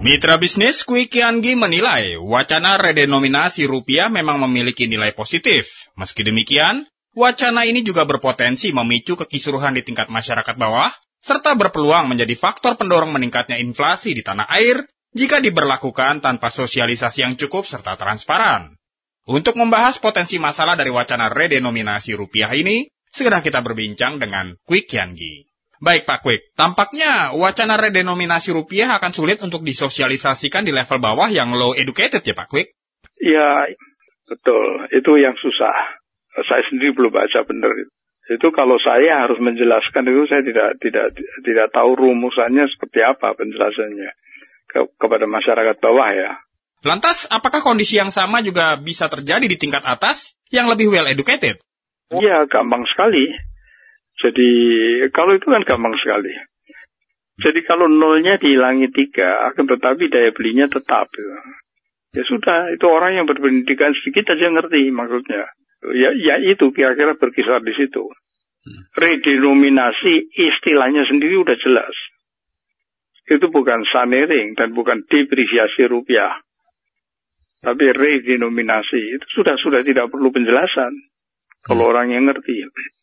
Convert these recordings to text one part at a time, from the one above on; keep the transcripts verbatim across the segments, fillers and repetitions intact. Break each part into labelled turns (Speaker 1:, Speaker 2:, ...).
Speaker 1: Mitra bisnis Quick Yanggi menilai wacana redenominasi rupiah memang memiliki nilai positif. Meski demikian, wacana ini juga berpotensi memicu kekisruhan di tingkat masyarakat bawah, serta berpeluang menjadi faktor pendorong meningkatnya inflasi di tanah air jika diberlakukan tanpa sosialisasi yang cukup serta transparan. Untuk membahas potensi masalah dari wacana redenominasi rupiah ini, segera kita berbincang dengan Quick Yanggi. Baik Pak Quick, tampaknya wacana redenominasi rupiah akan sulit untuk disosialisasikan di level bawah yang low educated ya Pak Quick?
Speaker 2: Ya, betul. Itu yang susah. Saya sendiri belum baca benar. Itu kalau saya harus menjelaskan itu saya tidak tidak tidak tahu rumusannya seperti apa penjelasannya ke, kepada masyarakat bawah ya.
Speaker 1: Lantas, apakah kondisi yang sama juga bisa terjadi di tingkat atas yang lebih well educated?
Speaker 2: Iya, gampang sekali. Jadi, kalau itu kan gampang sekali. Jadi, kalau nolnya dihilangi tiga, akan tetapi daya belinya tetap. Ya sudah, itu orang yang berpendidikan sedikit aja ngerti maksudnya. Ya, ya itu kira-kira berkisar di situ. Redenominasi istilahnya sendiri udah jelas. Itu bukan sanering dan bukan depresiasi rupiah. Tapi redenominasi itu sudah sudah tidak perlu penjelasan. Kalau orang yang ngerti.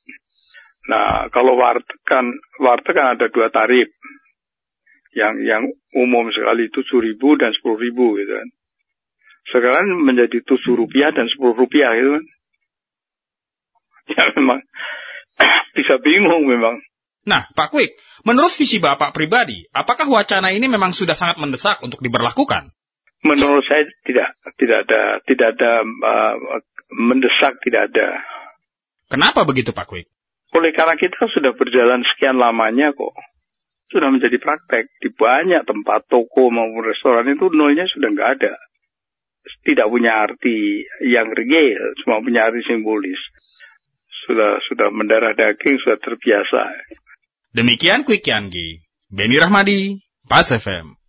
Speaker 2: Nah, kalau warteg kan, warteg kan ada dua tarif. Yang yang umum sekali tujuh ribu dan sepuluh ribu gitu kan. Sekarang menjadi tujuh rupiah dan sepuluh rupiah gitu kan. Ya memang bisa bingung memang.
Speaker 1: Nah, Pak Quick, menurut visi Bapak pribadi, apakah wacana ini memang sudah sangat mendesak untuk diberlakukan?
Speaker 2: Menurut saya tidak, tidak ada, tidak ada uh, mendesak, tidak ada.
Speaker 1: Kenapa begitu Pak Quick?
Speaker 2: Oleh karena kita sudah berjalan sekian lamanya kok. Sudah menjadi praktek. Di banyak tempat, toko maupun restoran itu nolnya sudah nggak ada. Tidak punya arti yang real, cuma punya arti simbolis. Sudah sudah mendarah daging, sudah terbiasa.
Speaker 1: Demikian Quick Yanggi. Beni Rahmadi, Pas F M.